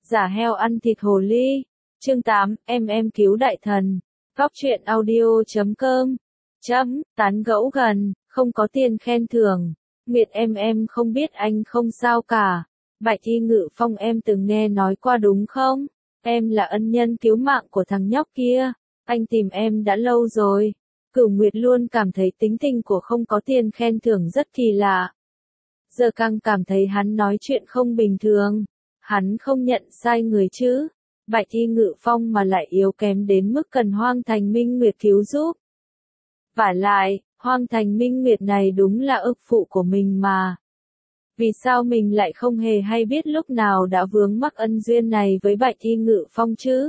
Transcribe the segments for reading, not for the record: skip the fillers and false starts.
Giả heo ăn thịt hồ ly. Chương 8, em cứu đại thần. Góc truyện audio.com. Tán gẫu gần, không có tiền khen thưởng. Nguyệt em không biết anh không sao cả. Bạch Y Ngự Phong em từng nghe nói qua đúng không? Em là ân nhân cứu mạng của thằng nhóc kia. Anh tìm em đã lâu rồi. Cửu Nguyệt luôn cảm thấy tính tình của không có tiền khen thưởng rất kỳ lạ. Giờ càng cảm thấy hắn nói chuyện không bình thường. Hắn không nhận sai người chứ. Bạch Y Ngự Phong mà lại yếu kém đến mức cần Hoang Thành Minh Nguyệt cứu giúp. Vả lại, Hoang Thành Minh Nguyệt này đúng là ức phụ của mình mà. Vì sao mình lại không hề hay biết lúc nào đã vướng mắc ân duyên này với Bạch Y Ngự Phong chứ?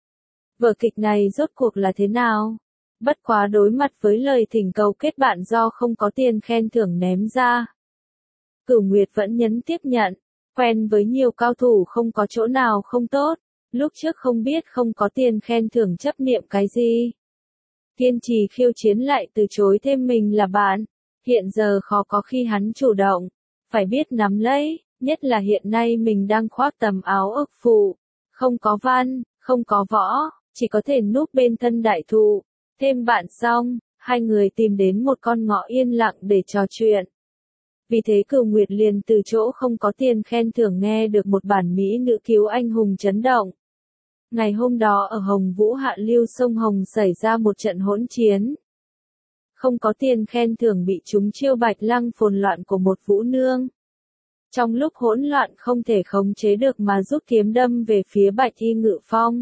Vở kịch này rốt cuộc là thế nào? Bất quá đối mặt với lời thỉnh cầu kết bạn do không có tiền khen thưởng ném ra. Cửu Nguyệt vẫn nhấn tiếp nhận, quen với nhiều cao thủ không có chỗ nào không tốt, lúc trước không biết không có tiền khen thưởng chấp niệm cái gì. Kiên trì khiêu chiến lại từ chối thêm mình là bạn, hiện giờ khó có khi hắn chủ động, phải biết nắm lấy, nhất là hiện nay mình đang khoác tầm áo ức phụ, không có văn, không có võ, chỉ có thể núp bên thân đại thụ, thêm bạn xong, hai người tìm đến một con ngõ yên lặng để trò chuyện. Vì thế Cửu Nguyệt liền từ chỗ không có tiền khen thưởng nghe được một bản mỹ nữ cứu anh hùng chấn động. Ngày hôm đó ở Hồng Vũ hạ lưu sông Hồng xảy ra một trận hỗn chiến. Không có tiền khen thưởng bị trúng chiêu Bạch Lăng phồn loạn của một vũ nương. Trong lúc hỗn loạn không thể khống chế được mà rút kiếm đâm về phía Bạch Y Ngự Phong.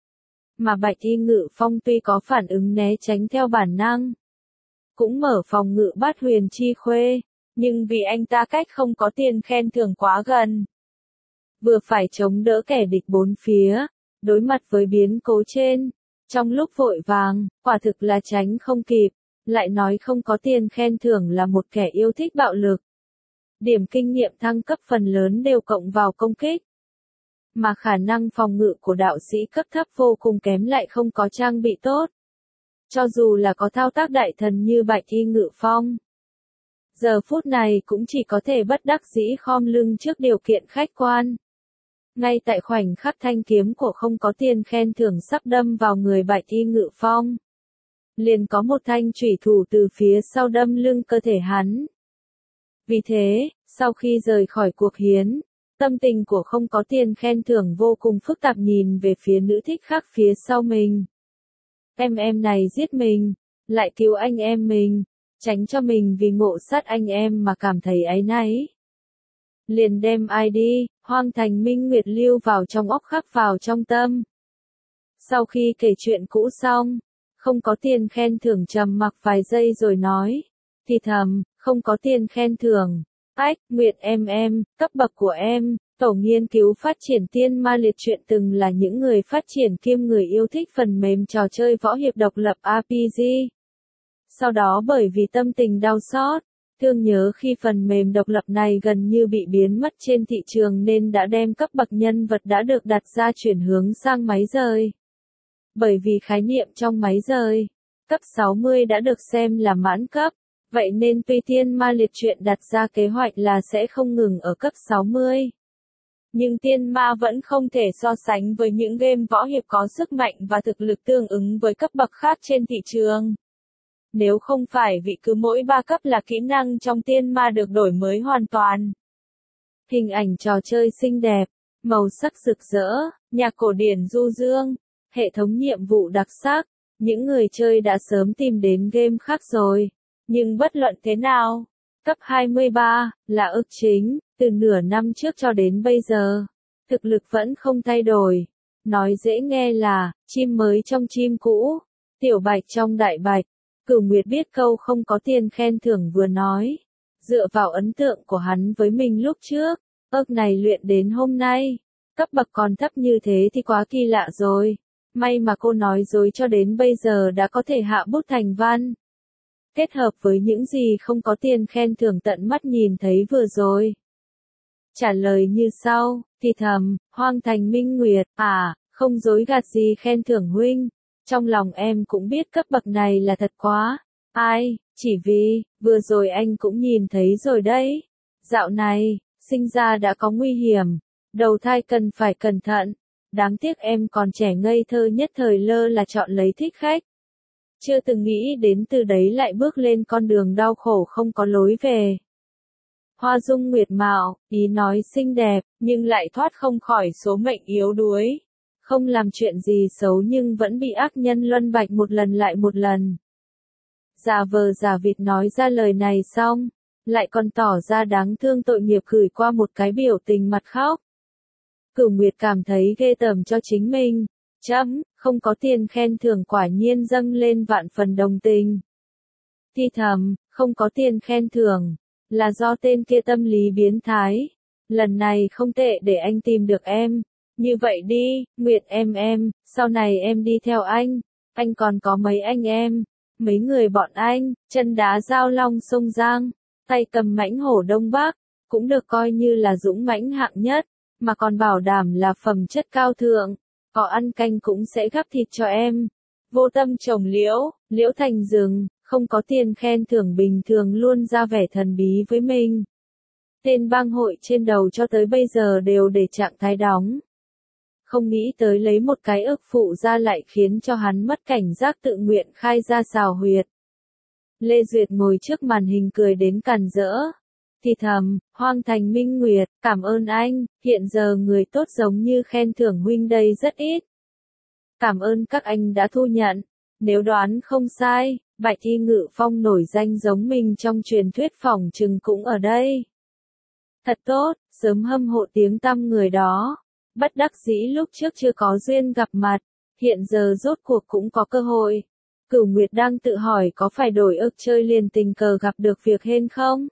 Mà Bạch Y Ngự Phong tuy có phản ứng né tránh theo bản năng, cũng mở phòng ngự Bát Huyền Chi Khuê, nhưng vì anh ta cách không có tiền khen thưởng quá gần, vừa phải chống đỡ kẻ địch bốn phía, đối mặt với biến cố trên, trong lúc vội vàng, quả thực là tránh không kịp, lại nói không có tiền khen thưởng là một kẻ yêu thích bạo lực. Điểm kinh nghiệm thăng cấp phần lớn đều cộng vào công kích. Mà khả năng phòng ngự của đạo sĩ cấp thấp vô cùng kém lại không có trang bị tốt. Cho dù là có thao tác đại thần như Bạch Y Ngự Phong, giờ phút này cũng chỉ có thể bất đắc dĩ khom lưng trước điều kiện khách quan. Ngay tại khoảnh khắc thanh kiếm của không có tiền khen thưởng sắp đâm vào người Bạch Y Ngự Phong, liền có một thanh chủy thủ từ phía sau đâm lưng cơ thể hắn. Vì thế, sau khi rời khỏi cuộc hiến, tâm tình của không có tiền khen thưởng vô cùng phức tạp nhìn về phía nữ thích khác phía sau mình. Em này giết mình, lại cứu anh em mình, tránh cho mình vì ngộ sát anh em mà cảm thấy áy náy. Liền đem ID, Hoang Thành Minh Nguyệt lưu vào trong óc khắc vào trong tâm. Sau khi kể chuyện cũ xong, không có tiền khen thưởng trầm mặc vài giây rồi nói, thì thầm, không có tiền khen thưởng. Ách, Nguyệt em, cấp bậc của em, tổ nghiên cứu phát triển tiên ma liệt truyện từng là những người phát triển kiêm người yêu thích phần mềm trò chơi võ hiệp độc lập RPG. Sau đó bởi vì tâm tình đau xót, thương nhớ khi phần mềm độc lập này gần như bị biến mất trên thị trường nên đã đem cấp bậc nhân vật đã được đặt ra chuyển hướng sang máy rời. Bởi vì khái niệm trong máy rời, cấp 60 đã được xem là mãn cấp. Vậy nên tuy tiên ma liệt truyện đặt ra kế hoạch là sẽ không ngừng ở cấp 60. Nhưng tiên ma vẫn không thể so sánh với những game võ hiệp có sức mạnh và thực lực tương ứng với cấp bậc khác trên thị trường. Nếu không phải vì cứ mỗi 3 cấp là kỹ năng trong tiên ma được đổi mới hoàn toàn. Hình ảnh trò chơi xinh đẹp, màu sắc rực rỡ, nhạc cổ điển du dương, hệ thống nhiệm vụ đặc sắc, những người chơi đã sớm tìm đến game khác rồi. Nhưng bất luận thế nào, cấp 23 là ức chính, từ nửa năm trước cho đến bây giờ, thực lực vẫn không thay đổi. Nói dễ nghe là, chim mới trong chim cũ, tiểu bạch trong đại bạch. Cửu Nguyệt biết câu không có tiền khen thưởng vừa nói. Dựa vào ấn tượng của hắn với mình lúc trước, ức này luyện đến hôm nay, cấp bậc còn thấp như thế thì quá kỳ lạ rồi. May mà cô nói dối cho đến bây giờ đã có thể hạ bút thành văn. Kết hợp với những gì không có tiền khen thưởng tận mắt nhìn thấy vừa rồi. Trả lời như sau, thì thầm, Hoang Thành Minh Nguyệt, không dối gạt gì khen thưởng huynh. Trong lòng em cũng biết cấp bậc này là thật quá. Ai, chỉ vì, vừa rồi anh cũng nhìn thấy rồi đấy. Dạo này, sinh ra đã có nguy hiểm. Đầu thai cần phải cẩn thận. Đáng tiếc em còn trẻ ngây thơ nhất thời lơ là chọn lấy thích khách. Chưa từng nghĩ đến từ đấy lại bước lên con đường đau khổ không có lối về. Hoa dung nguyệt mạo, ý nói xinh đẹp, nhưng lại thoát không khỏi số mệnh yếu đuối. Không làm chuyện gì xấu nhưng vẫn bị ác nhân luân bạch một lần lại một lần. Giả vờ giả vịt nói ra lời này xong, lại còn tỏ ra đáng thương tội nghiệp gửi qua một cái biểu tình mặt khóc. Cửu Nguyệt cảm thấy ghê tởm cho chính mình. Không có tiền khen thưởng quả nhiên dâng lên vạn phần đồng tình. Thì thầm, không có tiền khen thưởng, là do tên kia tâm lý biến thái. Lần này không tệ để anh tìm được em. Như vậy đi, Nguyệt em, sau này em đi theo anh còn có mấy anh em, mấy người bọn anh, chân đá giao long sông Giang, tay cầm mãnh hổ Đông Bắc, cũng được coi như là dũng mãnh hạng nhất, mà còn bảo đảm là phẩm chất cao thượng, có ăn canh cũng sẽ gắp thịt cho em. Vô tâm trồng liễu, liễu thành rừng, không có tiền khen thưởng bình thường luôn ra vẻ thần bí với mình. Tên bang hội trên đầu cho tới bây giờ đều để trạng thái đóng. Không nghĩ tới lấy một cái ức phụ ra lại khiến cho hắn mất cảnh giác tự nguyện khai ra xào huyệt. Lê Duyệt ngồi trước màn hình cười đến càn rỡ. Thì thầm, Hoang Thành Minh Nguyệt, cảm ơn anh, hiện giờ người tốt giống như khen thưởng huynh đây rất ít. Cảm ơn các anh đã thu nhận. Nếu đoán không sai, Bạch Y Ngự Phong nổi danh giống mình trong truyền thuyết phỏng chừng cũng ở đây. Thật tốt, sớm hâm mộ tiếng tăm người đó. Bất đắc dĩ lúc trước chưa có duyên gặp mặt, hiện giờ rốt cuộc cũng có cơ hội. Cửu Nguyệt đang tự hỏi có phải đổi ức chơi liền tình cờ gặp được việc hên không?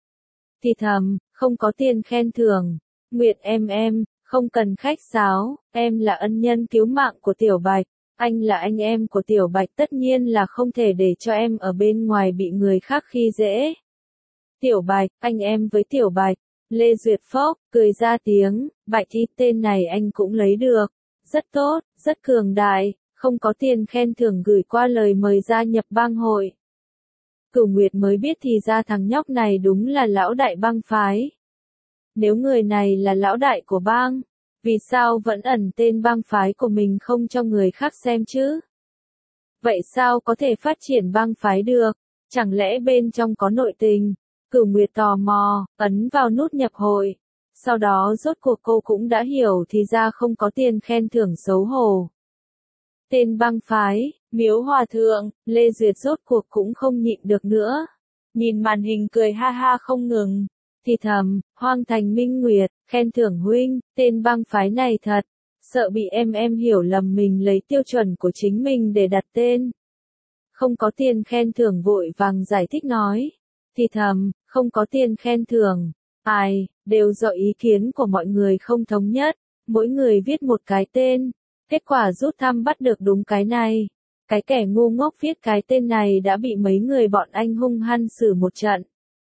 Thì thầm, không có tiền khen thưởng. Nguyệt em, không cần khách sáo, em là ân nhân cứu mạng của Tiểu Bạch, anh là anh em của Tiểu Bạch tất nhiên là không thể để cho em ở bên ngoài bị người khác khi dễ. Tiểu Bạch, anh em với Tiểu Bạch. Lê Duyệt phốc, cười ra tiếng, Bạch Y tên này anh cũng lấy được. Rất tốt, rất cường đại, không có tiền khen thưởng gửi qua lời mời gia nhập bang hội. Cửu Nguyệt mới biết thì ra thằng nhóc này đúng là lão đại bang phái. Nếu người này là lão đại của bang, vì sao vẫn ẩn tên bang phái của mình không cho người khác xem chứ? Vậy sao có thể phát triển bang phái được? Chẳng lẽ bên trong có nội tình? Cửu Nguyệt tò mò, ấn vào nút nhập hội. Sau đó rốt cuộc cô cũng đã hiểu thì ra không có tiền khen thưởng xấu hổ. Tên bang phái, Miếu Hòa Thượng, Lê Duyệt rốt cuộc cũng không nhịn được nữa. Nhìn màn hình cười ha ha không ngừng. Thì thầm, Hoang Thành Minh Nguyệt, khen thưởng huynh, tên bang phái này thật. Sợ bị em hiểu lầm mình lấy tiêu chuẩn của chính mình để đặt tên. Không có tiền khen thưởng vội vàng giải thích nói. Thì thầm, không có tiền khen thưởng. Đều do ý kiến của mọi người không thống nhất. Mỗi người viết một cái tên. Kết quả rút thăm bắt được đúng cái này. Cái kẻ ngu ngốc viết cái tên này đã bị mấy người bọn anh hung hăng xử một trận.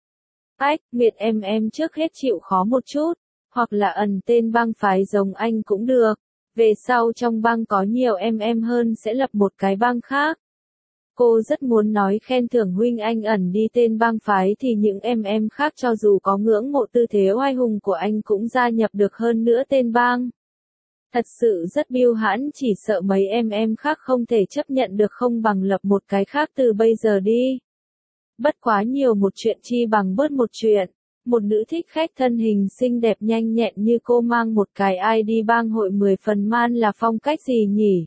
Nguyệt em trước hết chịu khó một chút. Hoặc là ẩn tên bang phái giống anh cũng được. Về sau trong bang có nhiều em hơn sẽ lập một cái bang khác. Cô rất muốn nói khen thưởng huynh anh ẩn đi tên bang phái thì những em khác cho dù có ngưỡng mộ tư thế oai hùng của anh cũng gia nhập được hơn nữa tên bang. Thật sự rất biêu hãn chỉ sợ mấy em khác không thể chấp nhận được không bằng lập một cái khác từ bây giờ đi. Bất quá nhiều một chuyện chi bằng bớt một chuyện. Một nữ thích khách thân hình xinh đẹp nhanh nhẹn như cô mang một cái ID bang hội 10 phần man là phong cách gì nhỉ?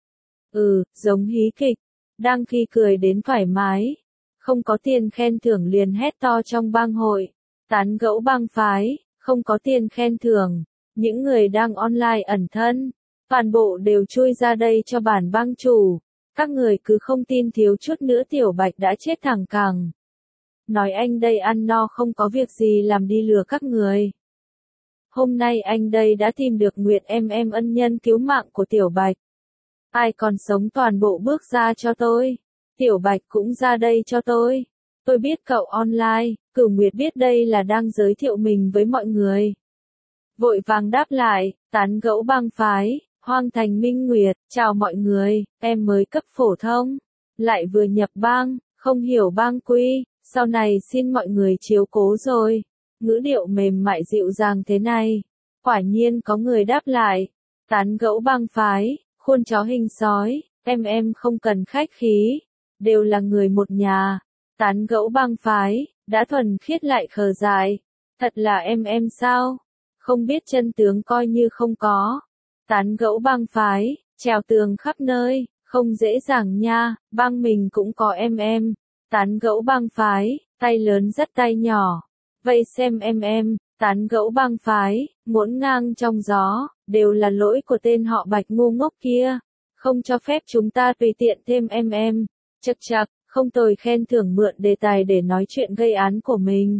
Giống hí kịch. Đang khi cười đến thoải mái. Không có tiền khen thưởng liền hét to trong bang hội. Tán gẫu bang phái, không có tiền khen thưởng. Những người đang online ẩn thân. Toàn bộ đều chui ra đây cho bản bang chủ. Các người cứ không tin thiếu chút nữa Tiểu Bạch đã chết thẳng cẳng. Nói anh đây ăn no không có việc gì làm đi lừa các người. Hôm nay anh đây đã tìm được Nguyệt em ân nhân cứu mạng của Tiểu Bạch. Ai còn sống toàn bộ bước ra cho tôi. Tiểu Bạch cũng ra đây cho tôi. Tôi biết cậu online, Cửu Nguyệt biết đây là đang giới thiệu mình với mọi người. Vội vàng đáp lại, tán gẫu bang phái, Hoang Thành Minh Nguyệt, chào mọi người, em mới cấp phổ thông. Lại vừa nhập bang, không hiểu bang quy, sau này xin mọi người chiếu cố rồi. Ngữ điệu mềm mại dịu dàng thế này. Quả nhiên có người đáp lại. Tán gẫu bang phái, khuôn chó hình sói, em không cần khách khí. Đều là người một nhà. Tán gẫu bang phái, đã thuần khiết lại khờ dại. Thật là em sao? Không biết chân tướng coi như không có. Tán gẫu bang phái, trèo tường khắp nơi, không dễ dàng nha, bang mình cũng có em. Tán gẫu bang phái, tay lớn dắt tay nhỏ. Vậy xem em, tán gẫu bang phái, ngổn ngang trong gió, đều là lỗi của tên họ Bạch ngu ngốc kia. Không cho phép chúng ta tùy tiện thêm em. Chậc chậc, không tồi, khen thưởng mượn đề tài để nói chuyện gây án của mình.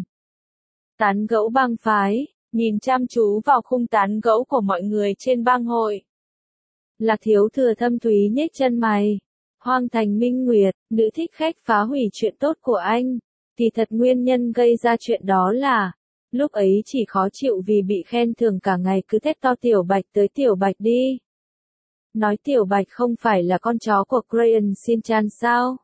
Tán gẫu bang phái, nhìn chăm chú vào khung tán gẫu của mọi người trên bang hội. Lạc Thiếu Thừa thâm thúy nhếch chân mày. Hoang Thành Minh Nguyệt, nữ thích khách phá hủy chuyện tốt của anh. Thì thật nguyên nhân gây ra chuyện đó là, lúc ấy chỉ khó chịu vì bị khen thưởng cả ngày cứ thét to Tiểu Bạch tới Tiểu Bạch đi. Nói Tiểu Bạch không phải là con chó của Crayon Shin-chan sao?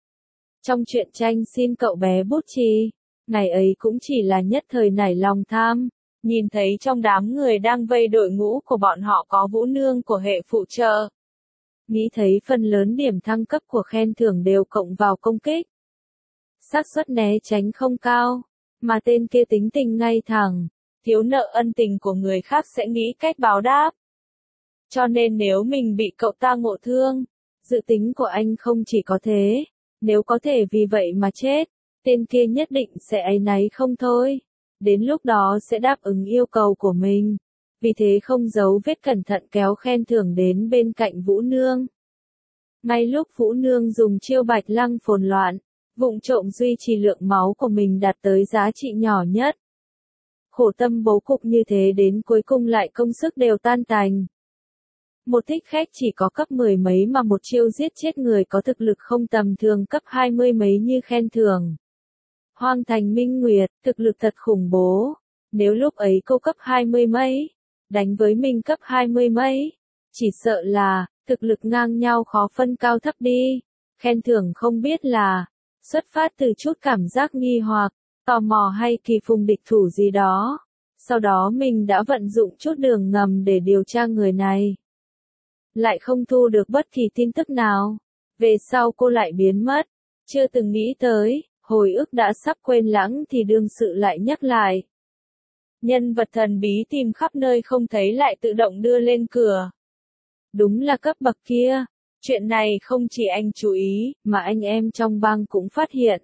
Trong truyện tranh Xin cậu bé bút chì, ngày ấy cũng chỉ là nhất thời nảy lòng tham. Nhìn thấy trong đám người đang vây đội ngũ của bọn họ có Vũ Nương của hệ phụ trợ. Nghĩ thấy phần lớn điểm thăng cấp của khen thưởng đều cộng vào công kích. Xác suất né tránh không cao, mà tên kia tính tình ngay thẳng, thiếu nợ ân tình của người khác sẽ nghĩ cách báo đáp. Cho nên nếu mình bị cậu ta ngộ thương, dự tính của anh không chỉ có thế, nếu có thể vì vậy mà chết, tên kia nhất định sẽ áy náy không thôi. Đến lúc đó sẽ đáp ứng yêu cầu của mình. Vì thế không giấu vết cẩn thận kéo khen thưởng đến bên cạnh Vũ Nương. Ngay lúc Vũ Nương dùng chiêu Bạch Lăng phồn loạn, vụng trộm duy trì lượng máu của mình đạt tới giá trị nhỏ nhất. Khổ tâm bố cục như thế đến cuối cùng lại công sức đều tan tành. Một thích khách chỉ có cấp 10 mấy mà một chiêu giết chết người có thực lực không tầm thường cấp 20 mấy như khen thưởng. Hoang Thành Minh Nguyệt, thực lực thật khủng bố. Nếu lúc ấy cô cấp 20 mấy, đánh với mình cấp 20 mấy, chỉ sợ là, thực lực ngang nhau khó phân cao thấp đi. Khen thưởng không biết là, xuất phát từ chút cảm giác nghi hoặc, tò mò hay kỳ phùng địch thủ gì đó. Sau đó mình đã vận dụng chút đường ngầm để điều tra người này. Lại không thu được bất kỳ tin tức nào. Về sau cô lại biến mất. Chưa từng nghĩ tới. Hồi ức đã sắp quên lãng thì đương sự lại nhắc lại. Nhân vật thần bí tìm khắp nơi không thấy lại tự động đưa lên cửa. Đúng là cấp bậc kia. Chuyện này không chỉ anh chú ý, mà anh em trong bang cũng phát hiện.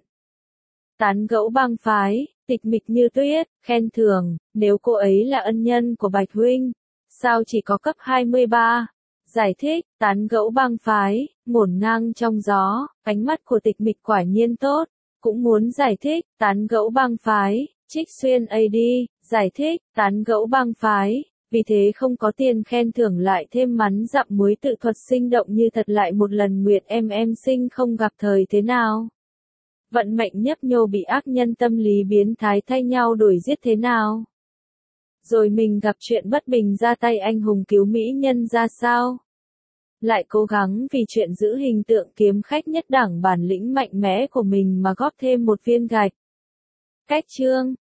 Tán gẫu bang phái, tịch mịch như tuyết, khen thưởng, nếu cô ấy là ân nhân của Bạch Huynh, sao chỉ có cấp 23? Giải thích, tán gẫu bang phái, ngổn ngang trong gió, ánh mắt của tịch mịch quả nhiên tốt. Cũng muốn giải thích, tán gẫu bang phái, Trích Xuyên AD, giải thích, tán gẫu bang phái, vì thế không có tiền khen thưởng lại thêm mắn dặm muối tự thuật sinh động như thật lại một lần Nguyệt em sinh không gặp thời thế nào. Vận mệnh nhấp nhô bị ác nhân tâm lý biến thái thay nhau đuổi giết thế nào. Rồi mình gặp chuyện bất bình ra tay anh hùng cứu mỹ nhân ra sao. Lại cố gắng vì chuyện giữ hình tượng kiếm khách nhất đẳng bản lĩnh mạnh mẽ của mình mà góp thêm một viên gạch. Cách chương